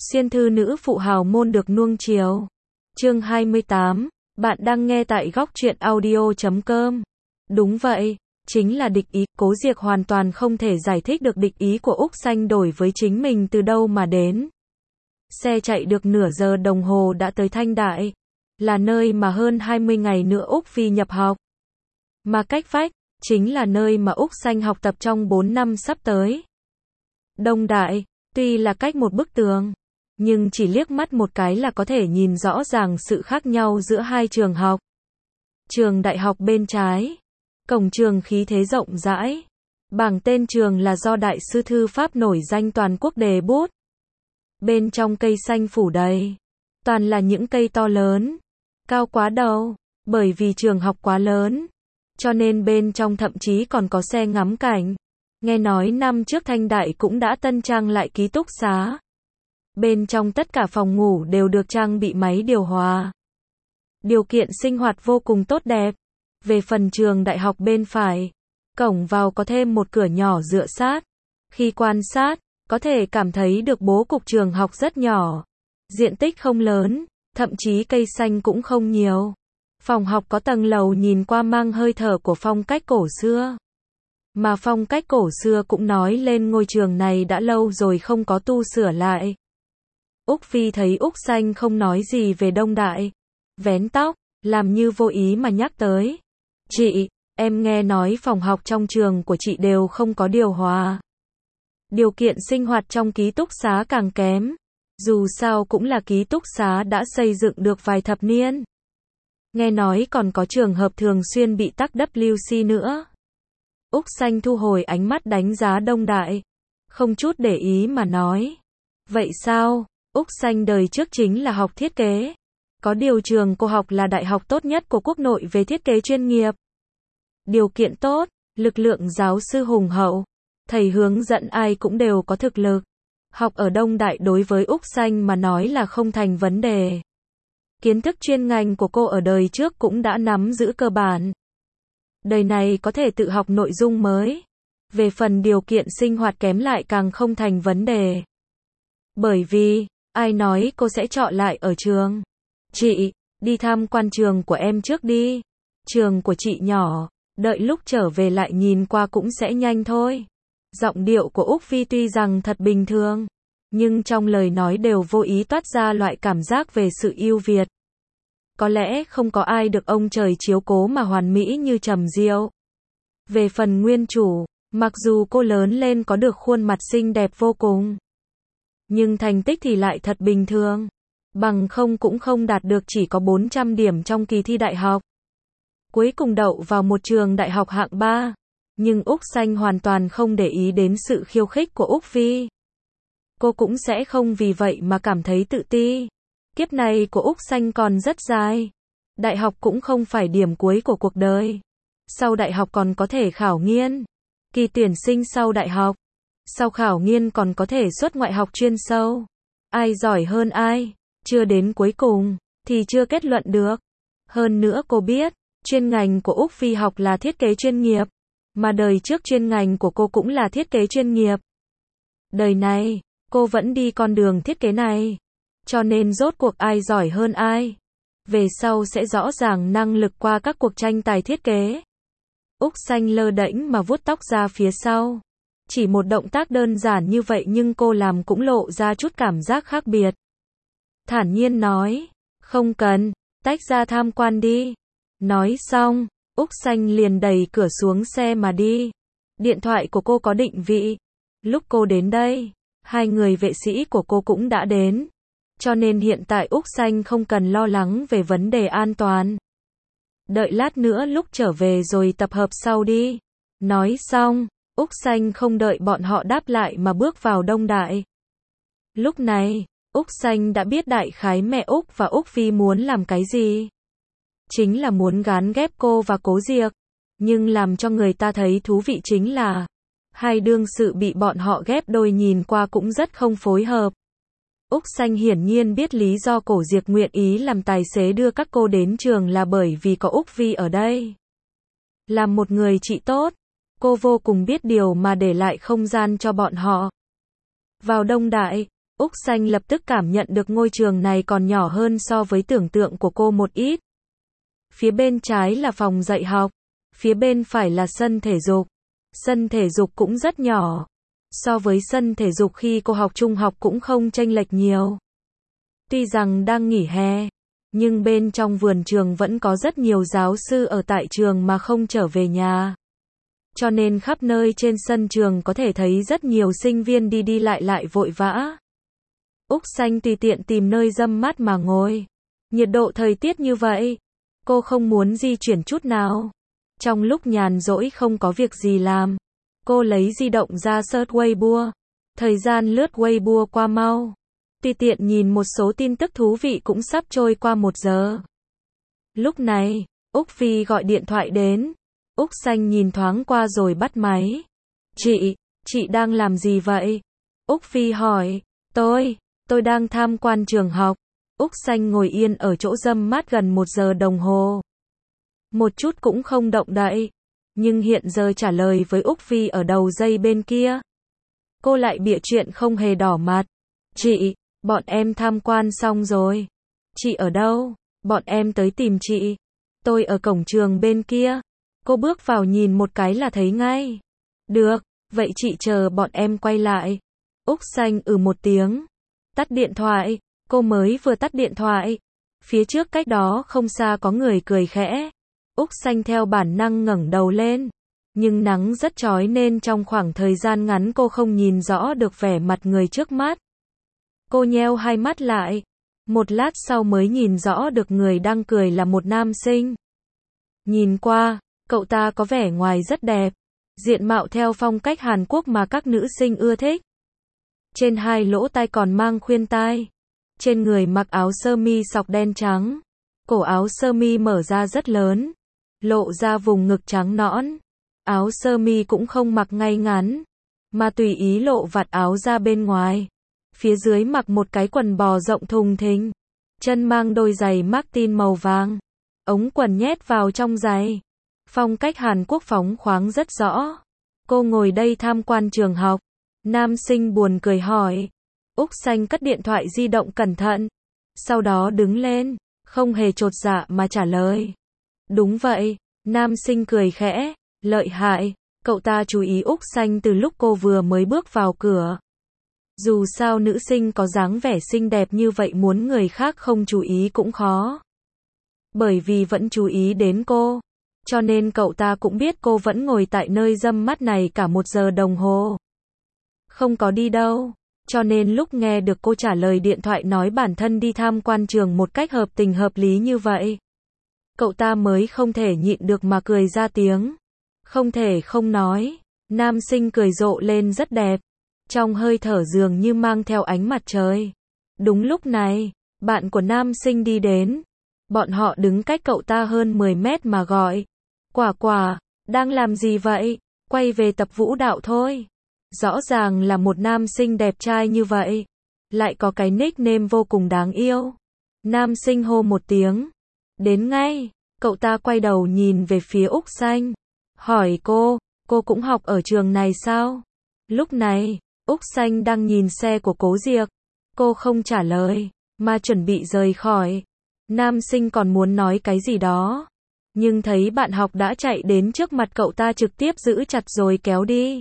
Xuyên thư nữ phụ hào môn được nuông chiều. Chương 28, bạn đang nghe tại góc truyện audio.com. Đúng vậy, chính là địch ý. Cố Diệc hoàn toàn không thể giải thích được địch ý của Úc Xanh đổi với chính mình từ đâu mà đến. Xe chạy được nửa giờ đồng hồ đã tới Thanh Đại, là nơi mà hơn 20 ngày nữa Úc Phi nhập học. Mà cách vách, chính là nơi mà Úc Xanh học tập trong 4 năm sắp tới. Đông Đại, tuy là cách một bức tường, nhưng chỉ liếc mắt một cái là có thể nhìn rõ ràng sự khác nhau giữa hai trường học. Trường đại học bên trái, cổng trường khí thế rộng rãi. Bảng tên trường là do đại sư thư pháp nổi danh toàn quốc đề bút. Bên trong cây xanh phủ đầy, toàn là những cây to lớn, cao quá đầu, bởi vì trường học quá lớn, cho nên bên trong thậm chí còn có xe ngắm cảnh. Nghe nói năm trước Thanh Đại cũng đã tân trang lại ký túc xá. Bên trong tất cả phòng ngủ đều được trang bị máy điều hòa. Điều kiện sinh hoạt vô cùng tốt đẹp. Về phần trường đại học bên phải, cổng vào có thêm một cửa nhỏ dựa sát. Khi quan sát, có thể cảm thấy được bố cục trường học rất nhỏ. Diện tích không lớn, thậm chí cây xanh cũng không nhiều. Phòng học có tầng lầu nhìn qua mang hơi thở của phong cách cổ xưa. Mà phong cách cổ xưa cũng nói lên ngôi trường này đã lâu rồi không có tu sửa lại. Úc Phi thấy Úc Xanh không nói gì về Đông Đại, vén tóc, làm như vô ý mà nhắc tới. Chị, em nghe nói phòng học trong trường của chị đều không có điều hòa. Điều kiện sinh hoạt trong ký túc xá càng kém. Dù sao cũng là ký túc xá đã xây dựng được vài thập niên. Nghe nói còn có trường hợp thường xuyên bị tắc WC nữa. Úc Xanh thu hồi ánh mắt đánh giá Đông Đại, không chút để ý mà nói. Vậy sao? Úc Xanh đời trước chính là học thiết kế. Có điều trường cô học là đại học tốt nhất của quốc nội về thiết kế chuyên nghiệp. Điều kiện tốt, lực lượng giáo sư hùng hậu, thầy hướng dẫn ai cũng đều có thực lực. Học ở Đông Đại đối với Úc Xanh mà nói là không thành vấn đề. Kiến thức chuyên ngành của cô ở đời trước cũng đã nắm giữ cơ bản. Đời này có thể tự học nội dung mới. Về phần điều kiện sinh hoạt kém lại càng không thành vấn đề. Bởi vì, ai nói cô sẽ chọn lại ở trường? Chị, đi tham quan trường của em trước đi. Trường của chị nhỏ, đợi lúc trở về lại nhìn qua cũng sẽ nhanh thôi. Giọng điệu của Úc Phi tuy rằng thật bình thường, nhưng trong lời nói đều vô ý toát ra loại cảm giác về sự ưu việt. Có lẽ không có ai được ông trời chiếu cố mà hoàn mỹ như Trầm Diệu. Về phần nguyên chủ, mặc dù cô lớn lên có được khuôn mặt xinh đẹp vô cùng, nhưng thành tích thì lại thật bình thường. Bằng không cũng không đạt được, chỉ có 400 điểm trong kỳ thi đại học. Cuối cùng đậu vào một trường đại học hạng 3. Nhưng Úc Xanh hoàn toàn không để ý đến sự khiêu khích của Úc Phi. Cô cũng sẽ không vì vậy mà cảm thấy tự ti. Kiếp này của Úc Xanh còn rất dài. Đại học cũng không phải điểm cuối của cuộc đời. Sau đại học còn có thể khảo nghiên. Kỳ tuyển sinh sau đại học. Sau khảo nghiên còn có thể xuất ngoại học chuyên sâu. Ai giỏi hơn ai, chưa đến cuối cùng, thì chưa kết luận được. Hơn nữa cô biết, chuyên ngành của Úc Phi học là thiết kế chuyên nghiệp. Mà đời trước chuyên ngành của cô cũng là thiết kế chuyên nghiệp. Đời này, cô vẫn đi con đường thiết kế này. Cho nên rốt cuộc ai giỏi hơn ai, về sau sẽ rõ ràng năng lực qua các cuộc tranh tài thiết kế. Úc Xanh lơ đễnh mà vuốt tóc ra phía sau. Chỉ một động tác đơn giản như vậy nhưng cô làm cũng lộ ra chút cảm giác khác biệt. Thản nhiên nói, không cần, tách ra tham quan đi. Nói xong, Úc Xanh liền đẩy cửa xuống xe mà đi. Điện thoại của cô có định vị. Lúc cô đến đây, hai người vệ sĩ của cô cũng đã đến. Cho nên hiện tại Úc Xanh không cần lo lắng về vấn đề an toàn. Đợi lát nữa lúc trở về rồi tập hợp sau đi. Nói xong, Úc Xanh không đợi bọn họ đáp lại mà bước vào Đông Đại. Lúc này, Úc Xanh đã biết đại khái mẹ Úc và Úc Phi muốn làm cái gì. Chính là muốn gán ghép cô và Cố Diệc. Nhưng làm cho người ta thấy thú vị chính là hai đương sự bị bọn họ ghép đôi nhìn qua cũng rất không phối hợp. Úc Xanh hiển nhiên biết lý do Cố Diệc nguyện ý làm tài xế đưa các cô đến trường là bởi vì có Úc Phi ở đây. Làm một người chị tốt, cô vô cùng biết điều mà để lại không gian cho bọn họ. Vào Đông Đại, Úc Xanh lập tức cảm nhận được ngôi trường này còn nhỏ hơn so với tưởng tượng của cô một ít. Phía bên trái là phòng dạy học, phía bên phải là sân thể dục. Sân thể dục cũng rất nhỏ. So với sân thể dục khi cô học trung học cũng không chênh lệch nhiều. Tuy rằng đang nghỉ hè, nhưng bên trong vườn trường vẫn có rất nhiều giáo sư ở tại trường mà không trở về nhà. Cho nên khắp nơi trên sân trường có thể thấy rất nhiều sinh viên đi đi lại lại vội vã. Úc Xanh tùy tiện tìm nơi râm mát mà ngồi. Nhiệt độ thời tiết như vậy, cô không muốn di chuyển chút nào. Trong lúc nhàn rỗi không có việc gì làm, cô lấy di động ra search Weibo. Thời gian lướt Weibo qua mau. Tùy tiện nhìn một số tin tức thú vị cũng sắp trôi qua 1 giờ. Lúc này, Úc Phi gọi điện thoại đến. Úc Xanh nhìn thoáng qua rồi bắt máy. Chị đang làm gì vậy? Úc Phi hỏi. Tôi đang tham quan trường học. Úc Xanh ngồi yên ở chỗ râm mát gần 1 giờ đồng hồ. Một chút cũng không động đậy. Nhưng hiện giờ trả lời với Úc Phi ở đầu dây bên kia. Cô lại bịa chuyện không hề đỏ mặt. Bọn em tham quan xong rồi. Chị ở đâu? Bọn em tới tìm chị. Tôi ở cổng trường bên kia. Cô bước vào nhìn một cái là thấy ngay. Được, vậy chị chờ bọn em quay lại. Úc Xanh một tiếng. Tắt điện thoại. Cô mới vừa tắt điện thoại. Phía trước cách đó không xa có người cười khẽ. Úc Xanh theo bản năng ngẩng đầu lên. Nhưng nắng rất chói nên trong khoảng thời gian ngắn cô không nhìn rõ được vẻ mặt người trước mắt. Cô nheo hai mắt lại. Một lát sau mới nhìn rõ được người đang cười là một nam sinh. Nhìn qua, cậu ta có vẻ ngoài rất đẹp. Diện mạo theo phong cách Hàn Quốc mà các nữ sinh ưa thích. Trên hai lỗ tai còn mang khuyên tai. Trên người mặc áo sơ mi sọc đen trắng. Cổ áo sơ mi mở ra rất lớn. Lộ ra vùng ngực trắng nõn. Áo sơ mi cũng không mặc ngay ngắn, mà tùy ý lộ vạt áo ra bên ngoài. Phía dưới mặc một cái quần bò rộng thùng thình. Chân mang đôi giày Martin màu vàng. Ống quần nhét vào trong giày. Phong cách Hàn Quốc phóng khoáng rất rõ. Cô ngồi đây tham quan trường học. Nam sinh buồn cười hỏi. Úc Xanh cất điện thoại di động cẩn thận. Sau đó đứng lên, không hề chột dạ mà trả lời. Đúng vậy. Nam sinh cười khẽ. Lợi hại. Cậu ta chú ý Úc Xanh từ lúc cô vừa mới bước vào cửa. Dù sao nữ sinh có dáng vẻ xinh đẹp như vậy muốn người khác không chú ý cũng khó. Bởi vì vẫn chú ý đến cô. Cho nên cậu ta cũng biết cô vẫn ngồi tại nơi râm mát này cả 1 giờ đồng hồ. Không có đi đâu. Cho nên lúc nghe được cô trả lời điện thoại nói bản thân đi tham quan trường một cách hợp tình hợp lý như vậy. Cậu ta mới không thể nhịn được mà cười ra tiếng. Không thể không nói. Nam sinh cười rộ lên rất đẹp. Trong hơi thở dường như mang theo ánh mặt trời. Đúng lúc này, bạn của nam sinh đi đến. Bọn họ đứng cách cậu ta hơn 10 mét mà gọi. Quả, đang làm gì vậy? Quay về tập vũ đạo thôi. Rõ ràng là một nam sinh đẹp trai như vậy. Lại có cái nickname vô cùng đáng yêu. Nam sinh hô một tiếng. Đến ngay, cậu ta quay đầu nhìn về phía Úc Xanh. Hỏi cô cũng học ở trường này sao? Lúc này, Úc Xanh đang nhìn xe của Cố Diệc. Cô không trả lời, mà chuẩn bị rời khỏi. Nam sinh còn muốn nói cái gì đó. Nhưng thấy bạn học đã chạy đến trước mặt cậu ta trực tiếp giữ chặt rồi kéo đi.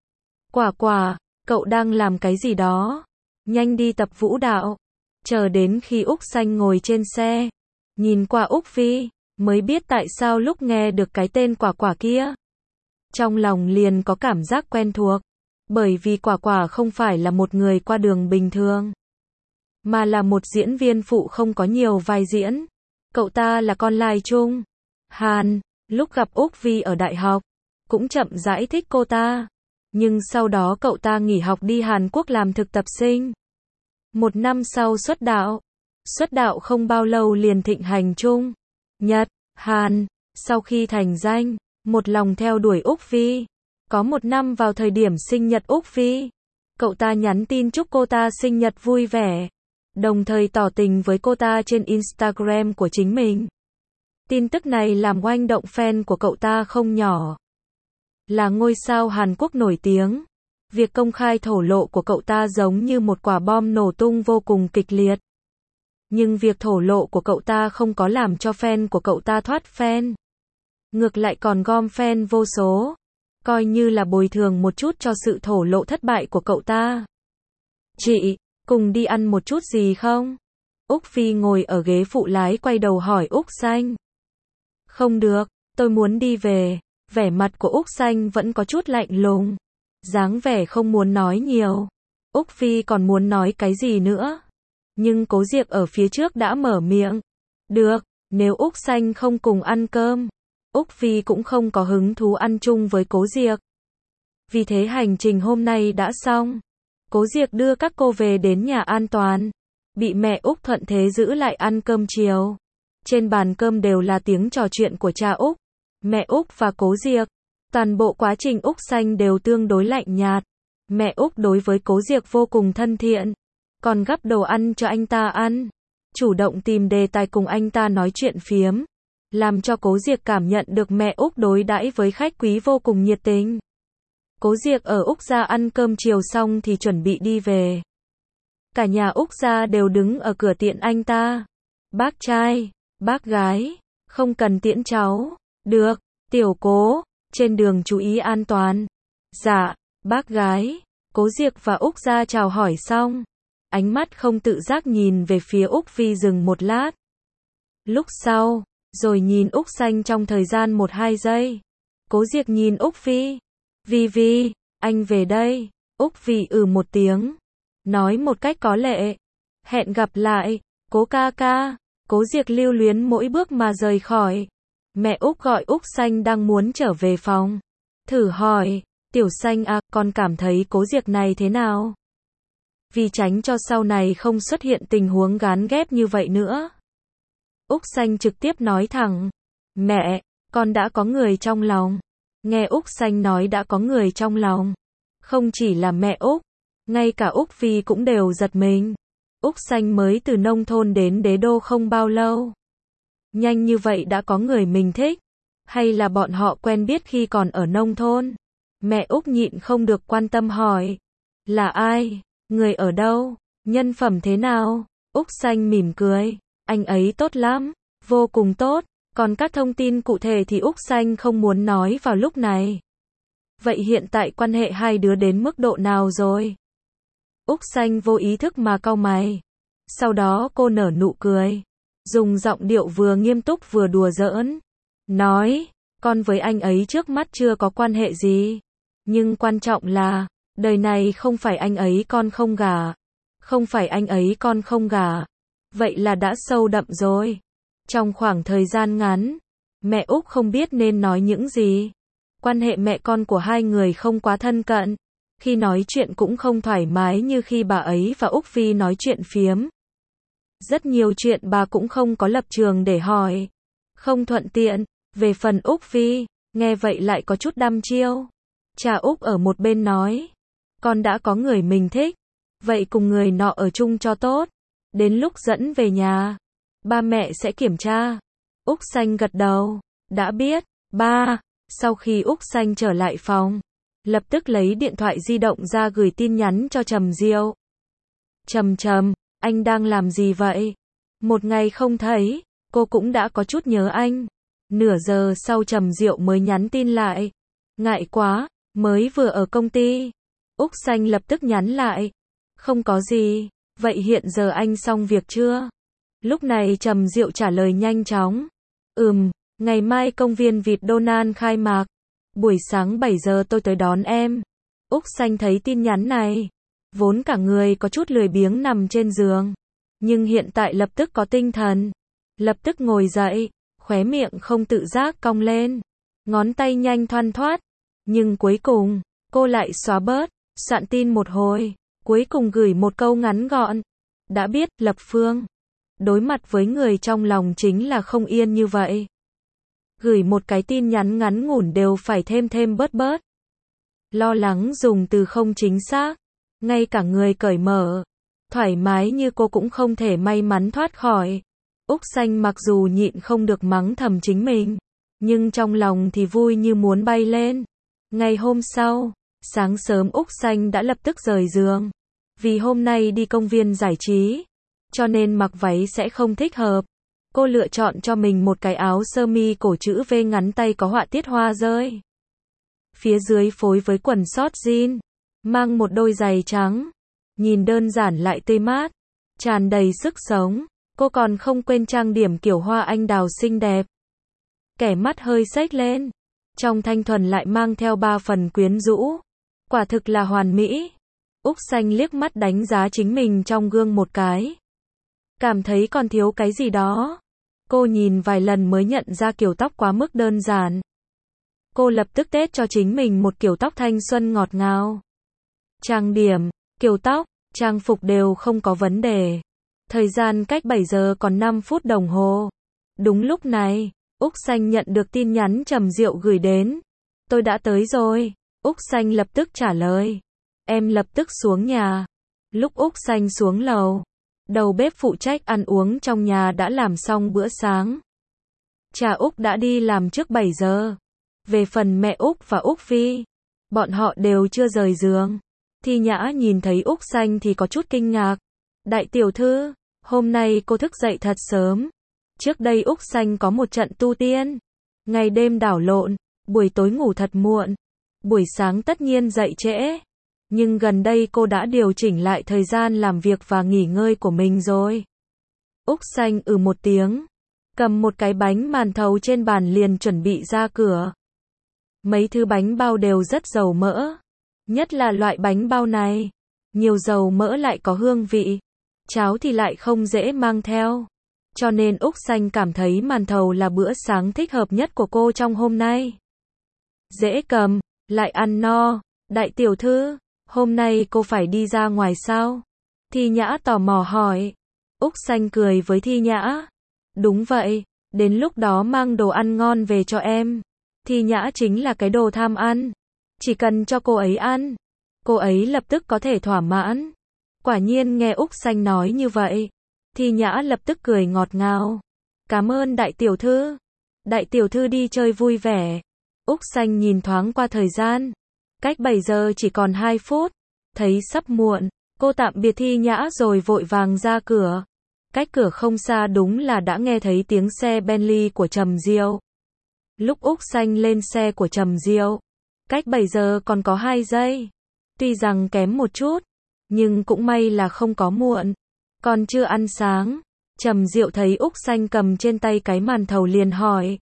Quả, cậu đang làm cái gì đó? Nhanh đi tập vũ đạo. Chờ đến khi Úc Xanh ngồi trên xe. Nhìn qua Úc Phi, mới biết tại sao lúc nghe được cái tên Quả kia. Trong lòng liền có cảm giác quen thuộc. Bởi vì Quả không phải là một người qua đường bình thường. Mà là một diễn viên phụ không có nhiều vai diễn. Cậu ta là con lai Trung Hàn. Lúc gặp Úc Phi ở đại học, cũng chậm rãi thích cô ta. Nhưng sau đó cậu ta nghỉ học đi Hàn Quốc làm thực tập sinh. 1 năm sau xuất đạo. Xuất đạo không bao lâu liền thịnh hành Trung, Nhật, Hàn. Sau khi thành danh, một lòng theo đuổi Úc Phi. Có 1 năm vào thời điểm sinh nhật Úc Phi, cậu ta nhắn tin chúc cô ta sinh nhật vui vẻ. Đồng thời tỏ tình với cô ta trên Instagram của chính mình. Tin tức này làm oanh động fan của cậu ta không nhỏ. Là ngôi sao Hàn Quốc nổi tiếng. Việc công khai thổ lộ của cậu ta giống như một quả bom nổ tung vô cùng kịch liệt. Nhưng việc thổ lộ của cậu ta không có làm cho fan của cậu ta thoát fan. Ngược lại còn gom fan vô số. Coi như là bồi thường một chút cho sự thổ lộ thất bại của cậu ta. Chị, cùng đi ăn một chút gì không? Úc Phi ngồi ở ghế phụ lái quay đầu hỏi Úc Xanh. Không được, tôi muốn đi về. Vẻ mặt của Úc Xanh vẫn có chút lạnh lùng. Dáng vẻ không muốn nói nhiều. Úc Phi còn muốn nói cái gì nữa? Nhưng Cố Diệc ở phía trước đã mở miệng. Được, nếu Úc Xanh không cùng ăn cơm, Úc Phi cũng không có hứng thú ăn chung với Cố Diệc. Vì thế hành trình hôm nay đã xong. Cố Diệc đưa các cô về đến nhà an toàn. Bị mẹ Úc thuận thế giữ lại ăn cơm chiều. Trên bàn cơm đều là tiếng trò chuyện của cha Úc, mẹ Úc và Cố Diệc. Toàn bộ quá trình Úc Xanh đều tương đối lạnh nhạt. Mẹ Úc đối với Cố Diệc vô cùng thân thiện. Còn gắp đồ ăn cho anh ta ăn. Chủ động tìm đề tài cùng anh ta nói chuyện phiếm. Làm cho Cố Diệc cảm nhận được mẹ Úc đối đãi với khách quý vô cùng nhiệt tình. Cố Diệc ở Úc gia ăn cơm chiều xong thì chuẩn bị đi về. Cả nhà Úc gia đều đứng ở cửa tiễn anh ta. Bác trai, bác gái, không cần tiễn cháu. Được, tiểu Cố, trên đường chú ý an toàn. Dạ, bác gái. Cố Diệc và Úc gia chào hỏi xong. Ánh mắt không tự giác nhìn về phía Úc Phi dừng một lát. Lúc sau, rồi nhìn Úc Xanh trong thời gian 1-2 giây. Cố Diệc nhìn Úc Phi. Vi, anh về đây. Úc Phi một tiếng. Nói một cách có lệ. Hẹn gặp lại, Cố ca ca. Cố Diệc lưu luyến mỗi bước mà rời khỏi. Mẹ Úc gọi Úc Xanh đang muốn trở về phòng. Thử hỏi, Tiểu Xanh à, con cảm thấy Cố Diệc này thế nào? Vì tránh cho sau này không xuất hiện tình huống gán ghép như vậy nữa. Úc Xanh trực tiếp nói thẳng. Mẹ, con đã có người trong lòng. Nghe Úc Xanh nói đã có người trong lòng. Không chỉ là mẹ Úc, ngay cả Úc Phi cũng đều giật mình. Úc Xanh mới từ nông thôn đến đế đô không bao lâu. Nhanh như vậy đã có người mình thích. Hay là bọn họ quen biết khi còn ở nông thôn? Mẹ Úc nhịn không được quan tâm hỏi. Là ai? Người ở đâu? Nhân phẩm thế nào? Úc Xanh mỉm cười. Anh ấy tốt lắm. Vô cùng tốt. Còn các thông tin cụ thể thì Úc Xanh không muốn nói vào lúc này. Vậy hiện tại quan hệ hai đứa đến mức độ nào rồi? Úc Xanh vô ý thức mà cau mày. Sau đó cô nở nụ cười. Dùng giọng điệu vừa nghiêm túc vừa đùa giỡn. Nói, con với anh ấy trước mắt chưa có quan hệ gì. Nhưng quan trọng là, đời này không phải anh ấy con không gả. Không phải anh ấy con không gả. Vậy là đã sâu đậm rồi. Trong khoảng thời gian ngắn, mẹ Úc không biết nên nói những gì. Quan hệ mẹ con của hai người không quá thân cận. Khi nói chuyện cũng không thoải mái như khi bà ấy và Úc Phi nói chuyện phiếm. Rất nhiều chuyện bà cũng không có lập trường để hỏi. Không thuận tiện. Về phần Úc Phi, nghe vậy lại có chút đăm chiêu. Cha Úc ở một bên nói. Con đã có người mình thích. Vậy cùng người nọ ở chung cho tốt. Đến lúc dẫn về nhà, ba mẹ sẽ kiểm tra. Úc Xanh gật đầu. Đã biết, ba. Sau khi Úc Xanh trở lại phòng, lập tức lấy điện thoại di động ra gửi tin nhắn cho Trầm Diệu. Trầm, anh đang làm gì vậy? Một ngày không thấy, cô cũng đã có chút nhớ anh. Nửa giờ sau Trầm Diệu mới nhắn tin lại. Ngại quá, mới vừa ở công ty. Úc Xanh lập tức nhắn lại. Không có gì, vậy hiện giờ anh xong việc chưa? Lúc này Trầm Diệu trả lời nhanh chóng. Ngày mai công viên vịt Donald khai mạc. Buổi sáng 7 giờ tôi tới đón em. Úc Xanh thấy tin nhắn này. Vốn cả người có chút lười biếng nằm trên giường. Nhưng hiện tại lập tức có tinh thần. Lập tức ngồi dậy, khóe miệng không tự giác cong lên. Ngón tay nhanh thoăn thoắt. Nhưng cuối cùng, cô lại xóa bớt, soạn tin một hồi. Cuối cùng gửi một câu ngắn gọn. Đã biết, Lập Phương. Đối mặt với người trong lòng chính là không yên như vậy. Gửi một cái tin nhắn ngắn ngủn đều phải thêm bớt. Lo lắng dùng từ không chính xác. Ngay cả người cởi mở, thoải mái như cô cũng không thể may mắn thoát khỏi. Úc Xanh mặc dù nhịn không được mắng thầm chính mình, nhưng trong lòng thì vui như muốn bay lên. Ngày hôm sau, Sáng sớm Úc Xanh đã lập tức rời giường. Vì hôm nay đi công viên giải trí, cho nên mặc váy sẽ không thích hợp. Cô lựa chọn cho mình một cái áo sơ mi cổ chữ V ngắn tay có họa tiết hoa rơi. Phía dưới phối với quần short jean, mang một đôi giày trắng. Nhìn đơn giản lại tươi mát, tràn đầy sức sống. Cô còn không quên trang điểm kiểu hoa anh đào xinh đẹp. Kẻ mắt hơi xếch lên, trong thanh thuần lại mang theo 3 phần quyến rũ. Quả thực là hoàn mỹ. Úc Xanh liếc mắt đánh giá chính mình trong gương một cái. Cảm thấy còn thiếu cái gì đó. Cô nhìn vài lần mới nhận ra kiểu tóc quá mức đơn giản. Cô lập tức tết cho chính mình một kiểu tóc thanh xuân ngọt ngào. Trang điểm, kiểu tóc, trang phục đều không có vấn đề. Thời gian cách 7 giờ còn 5 phút đồng hồ. Đúng lúc này, Úc Xanh nhận được tin nhắn Trầm Diệu gửi đến. Tôi đã tới rồi. Úc Xanh lập tức trả lời. Em lập tức xuống nhà. Lúc Úc Xanh xuống lầu, đầu bếp phụ trách ăn uống trong nhà đã làm xong bữa sáng. Cha Úc đã đi làm trước 7 giờ. Về phần mẹ Úc và Úc Phi, bọn họ đều chưa rời giường. Thi Nhã nhìn thấy Úc Xanh thì có chút kinh ngạc. Đại tiểu thư, hôm nay cô thức dậy thật sớm. Trước đây Úc Xanh có một trận tu tiên. Ngày đêm đảo lộn, buổi tối ngủ thật muộn. Buổi sáng tất nhiên dậy trễ. Nhưng gần đây cô đã điều chỉnh lại thời gian làm việc và nghỉ ngơi của mình rồi. Úc Xanh một tiếng. Cầm một cái bánh màn thầu trên bàn liền chuẩn bị ra cửa. Mấy thứ bánh bao đều rất giàu mỡ. Nhất là loại bánh bao này. Nhiều dầu mỡ lại có hương vị. Cháo thì lại không dễ mang theo. Cho nên Úc Xanh cảm thấy màn thầu là bữa sáng thích hợp nhất của cô trong hôm nay. Dễ cầm, lại ăn no. Đại tiểu thư, hôm nay cô phải đi ra ngoài sao? Thi Nhã tò mò hỏi. Úc Xanh cười với Thi Nhã. Đúng vậy, đến lúc đó mang đồ ăn ngon về cho em. Thi Nhã chính là cái đồ tham ăn. Chỉ cần cho cô ấy ăn, cô ấy lập tức có thể thỏa mãn. Quả nhiên nghe Úc Xanh nói như vậy, Thi Nhã lập tức cười ngọt ngào. Cảm ơn đại tiểu thư. Đại tiểu thư đi chơi vui vẻ. Úc Xanh nhìn thoáng qua thời gian. Cách 7 giờ chỉ còn 2 phút. Thấy sắp muộn, cô tạm biệt Thi Nhã rồi vội vàng ra cửa. Cách cửa không xa đúng là đã nghe thấy tiếng xe Bentley của Trầm Diệu. Lúc Úc Xanh lên xe của Trầm Diệu, cách 7 giờ còn có 2 giây. Tuy rằng kém một chút, nhưng cũng may là không có muộn. Còn chưa ăn sáng, Trầm Diệu thấy Úc Xanh cầm trên tay cái màn thầu liền hỏi.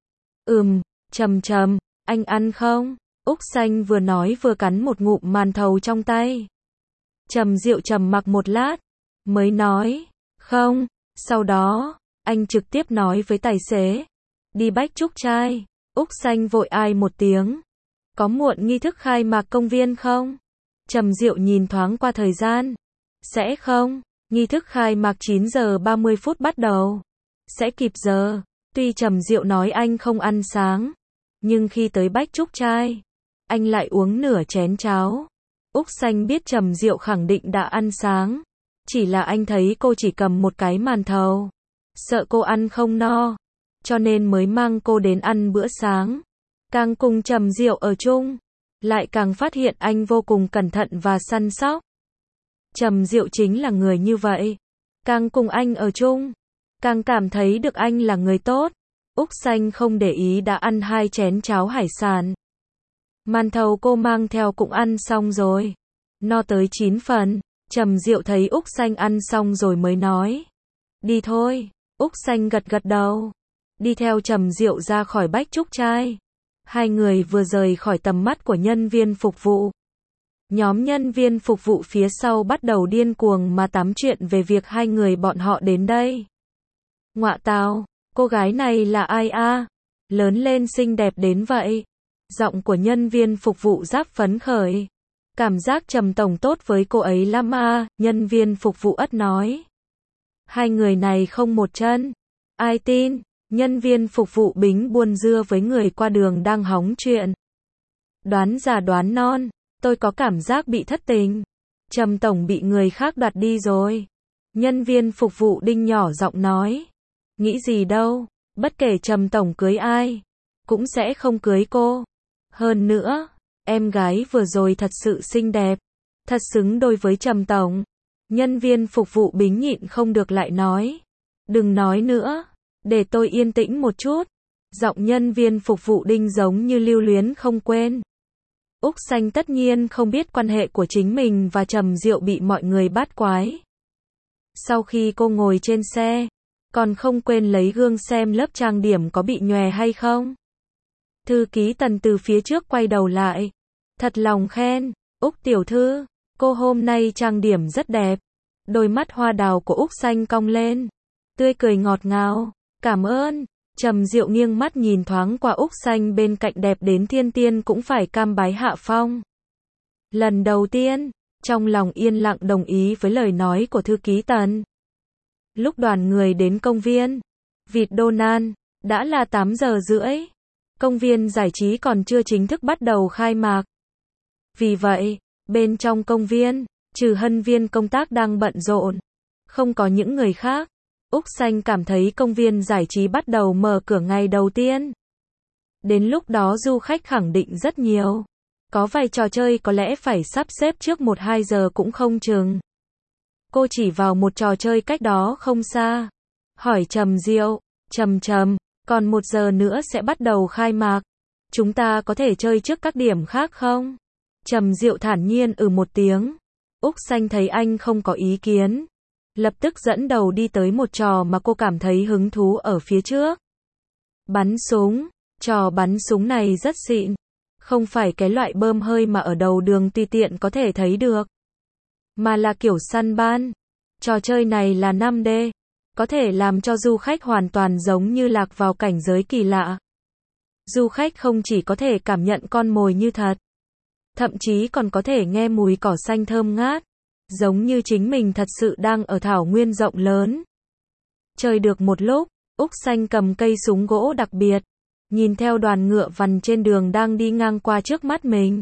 Trầm, anh ăn không? Úc Xanh vừa nói vừa cắn một ngụm màn thầu trong tay. Trầm Diệu trầm mặc một lát, mới nói, không. Sau đó, anh trực tiếp nói với tài xế, đi Bách Trúc Trai. Úc Xanh vội ai một tiếng. Có muộn nghi thức khai mạc công viên không? Trầm Diệu nhìn thoáng qua thời gian. Sẽ không, nghi thức khai mạc 9 giờ 30 phút bắt đầu. Sẽ kịp giờ. Tuy Trầm Diệu nói anh không ăn sáng, nhưng khi tới Bách Trúc Trai, anh lại uống nửa chén cháo. Úc Xanh biết Trầm Diệu khẳng định đã ăn sáng. Chỉ là anh thấy cô chỉ cầm một cái màn thầu. Sợ cô ăn không no. Cho nên mới mang cô đến ăn bữa sáng. Càng cùng Trầm Diệu ở chung, lại càng phát hiện anh vô cùng cẩn thận và săn sóc. Trầm Diệu chính là người như vậy. Càng cùng anh ở chung, càng cảm thấy được anh là người tốt. Úc Xanh không để ý đã ăn 2 chén cháo hải sản. Màn thầu cô mang theo cũng ăn xong rồi. No tới 9 phần. Trầm Diệu thấy Úc Xanh ăn xong rồi mới nói. Đi thôi. Úc Xanh gật gật đầu. Đi theo Trầm Diệu ra khỏi Bách Trúc Trai. Hai người vừa rời khỏi tầm mắt của nhân viên phục vụ. Nhóm nhân viên phục vụ phía sau bắt đầu điên cuồng mà tám chuyện về việc hai người bọn họ đến đây. Ngoạ tào, cô gái này là ai a? Lớn lên xinh đẹp đến vậy. Giọng của nhân viên phục vụ giáp phấn khởi. Cảm giác Trầm tổng tốt với cô ấy lắm a, nhân viên phục vụ ất nói. Hai người này không một chân. Ai tin? Nhân viên phục vụ bính buôn dưa với người qua đường đang hóng chuyện. Đoán già đoán non, tôi có cảm giác bị thất tình. Trầm tổng bị người khác đoạt đi rồi. Nhân viên phục vụ đinh nhỏ giọng nói. Nghĩ gì đâu, bất kể Trầm tổng cưới ai, cũng sẽ không cưới cô. Hơn nữa, em gái vừa rồi thật sự xinh đẹp, thật xứng đôi với Trầm tổng. Nhân viên phục vụ Bính nhịn không được lại nói. Đừng nói nữa, để tôi yên tĩnh một chút. Giọng nhân viên phục vụ Đinh giống như lưu luyến không quên. Úc Xanh tất nhiên không biết quan hệ của chính mình và Trầm Diệu bị mọi người bắt quái. Sau khi cô ngồi trên xe, còn không quên lấy gương xem lớp trang điểm có bị nhòe hay không. Thư ký Tần từ phía trước quay đầu lại. Thật lòng khen, Úc tiểu thư, cô hôm nay trang điểm rất đẹp. Đôi mắt hoa đào của Úc Xanh cong lên, tươi cười ngọt ngào. Cảm ơn. Trầm Diệu nghiêng mắt nhìn thoáng qua Úc Xanh bên cạnh đẹp đến thiên tiên cũng phải cam bái hạ phong. Lần đầu tiên, trong lòng yên lặng đồng ý với lời nói của thư ký Tần. Lúc đoàn người đến công viên Vịt Donald, đã là 8 giờ rưỡi. Công viên giải trí còn chưa chính thức bắt đầu khai mạc. Vì vậy, bên trong công viên, trừ hân viên công tác đang bận rộn, không có những người khác. Úc Xanh cảm thấy công viên giải trí bắt đầu mở cửa ngày đầu tiên. Đến lúc đó du khách khẳng định rất nhiều. Có vài trò chơi có lẽ phải sắp xếp trước 1-2 giờ cũng không chừng. Cô chỉ vào một trò chơi cách đó không xa. Hỏi Trầm Diệu, Trầm, còn 1 giờ nữa sẽ bắt đầu khai mạc. Chúng ta có thể chơi trước các điểm khác không? Trầm Diệu thản nhiên một tiếng. Úc Xanh thấy anh không có ý kiến. Lập tức dẫn đầu đi tới một trò mà cô cảm thấy hứng thú ở phía trước. Bắn súng. Trò bắn súng này rất xịn. Không phải cái loại bơm hơi mà ở đầu đường tùy tiện có thể thấy được. Mà là kiểu săn ban. Trò chơi này là 5D. Có thể làm cho du khách hoàn toàn giống như lạc vào cảnh giới kỳ lạ. Du khách không chỉ có thể cảm nhận con mồi như thật. Thậm chí còn có thể nghe mùi cỏ xanh thơm ngát. Giống như chính mình thật sự đang ở thảo nguyên rộng lớn. Chơi được một lúc, Úc Xanh cầm cây súng gỗ đặc biệt. Nhìn theo đoàn ngựa vằn trên đường đang đi ngang qua trước mắt mình.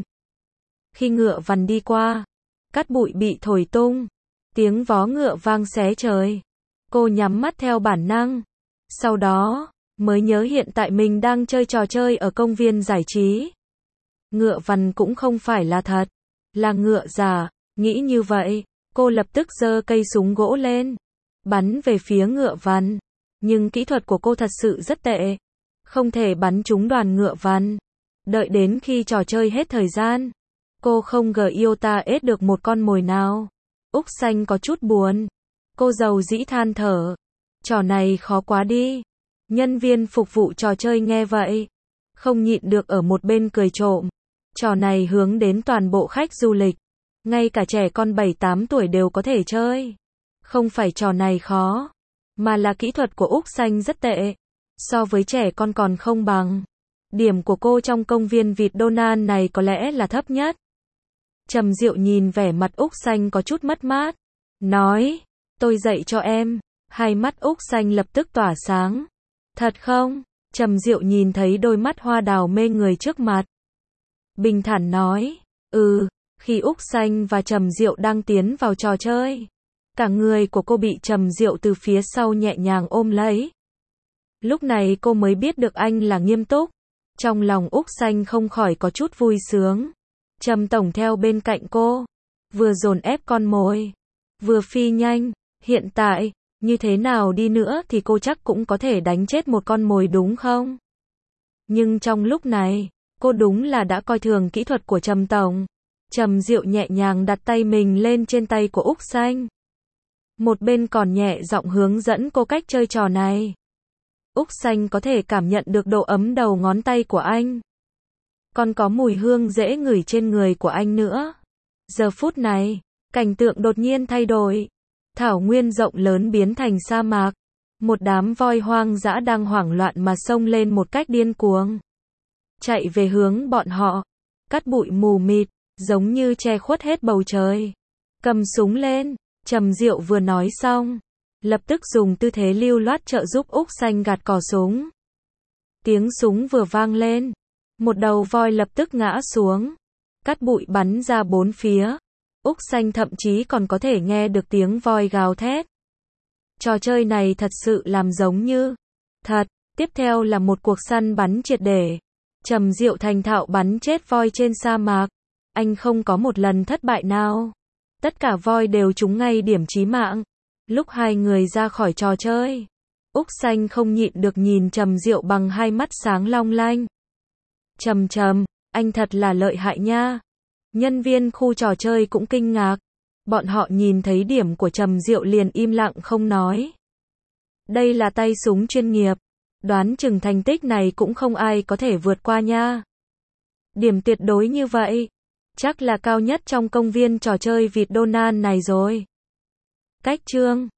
Khi ngựa vằn đi qua, cát bụi bị thổi tung. Tiếng vó ngựa vang xé trời. Cô nhắm mắt theo bản năng. Sau đó, mới nhớ hiện tại mình đang chơi trò chơi ở công viên giải trí. Ngựa vằn cũng không phải là thật. Là ngựa giả. Nghĩ như vậy, cô lập tức giơ cây súng gỗ lên. Bắn về phía ngựa vằn. Nhưng kỹ thuật của cô thật sự rất tệ. Không thể bắn trúng đoàn ngựa vằn. Đợi đến khi trò chơi hết thời gian. Cô không iota ết được một con mồi nào. Úc Xanh có chút buồn. Cô dầu dĩ than thở. Trò này khó quá đi. Nhân viên phục vụ trò chơi nghe vậy. Không nhịn được ở một bên cười trộm. Trò này hướng đến toàn bộ khách du lịch. Ngay cả trẻ con 7-8 tuổi đều có thể chơi. Không phải trò này khó. Mà là kỹ thuật của Úc Xanh rất tệ. So với trẻ con còn không bằng. Điểm của cô trong công viên Vịt Donald này có lẽ là thấp nhất. Trầm Diệu nhìn vẻ mặt Úc Xanh có chút mất mát. Nói, tôi dạy cho em. Hai mắt Úc Xanh lập tức tỏa sáng. Thật không? Trầm Diệu nhìn thấy đôi mắt hoa đào mê người trước mặt. Bình thản nói, khi Úc Xanh và Trầm Diệu đang tiến vào trò chơi. Cả người của cô bị Trầm Diệu từ phía sau nhẹ nhàng ôm lấy. Lúc này cô mới biết được anh là nghiêm túc. Trong lòng Úc Xanh không khỏi có chút vui sướng. Trầm tổng theo bên cạnh cô. Vừa dồn ép con mồi. Vừa phi nhanh. Hiện tại, như thế nào đi nữa thì cô chắc cũng có thể đánh chết một con mồi đúng không? Nhưng trong lúc này, cô đúng là đã coi thường kỹ thuật của Trầm tổng. Trầm Diệu nhẹ nhàng đặt tay mình lên trên tay của Úc Xanh. Một bên còn nhẹ giọng hướng dẫn cô cách chơi trò này. Úc Xanh có thể cảm nhận được độ ấm đầu ngón tay của anh. Còn có mùi hương dễ ngửi trên người của anh nữa. Giờ phút này, cảnh tượng đột nhiên thay đổi. Thảo nguyên rộng lớn biến thành sa mạc. Một đám voi hoang dã đang hoảng loạn mà xông lên một cách điên cuồng. Chạy về hướng bọn họ. Cát bụi mù mịt, giống như che khuất hết bầu trời. Cầm súng lên, Trầm Diệu vừa nói xong. Lập tức dùng tư thế lưu loát trợ giúp Úc Xanh gạt cò súng. Tiếng súng vừa vang lên. Một đầu voi lập tức ngã xuống. Cát bụi bắn ra bốn phía. Úc Xanh thậm chí còn có thể nghe được tiếng voi gào thét. Trò chơi này thật sự làm giống như thật. Tiếp theo là một cuộc săn bắn triệt để. Trầm Diệu thành thạo bắn chết voi trên sa mạc. Anh không có một lần thất bại nào. Tất cả voi đều trúng ngay điểm chí mạng. Lúc hai người ra khỏi trò chơi, Úc Xanh không nhịn được nhìn Trầm Diệu bằng hai mắt sáng long lanh. Trầm, anh thật là lợi hại nha. Nhân viên khu trò chơi cũng kinh ngạc. Bọn họ nhìn thấy điểm của Trầm Diệu liền im lặng không nói. Đây là tay súng chuyên nghiệp. Đoán chừng thành tích này cũng không ai có thể vượt qua nha. Điểm tuyệt đối như vậy, chắc là cao nhất trong công viên trò chơi vịt Donald này rồi. Cách chương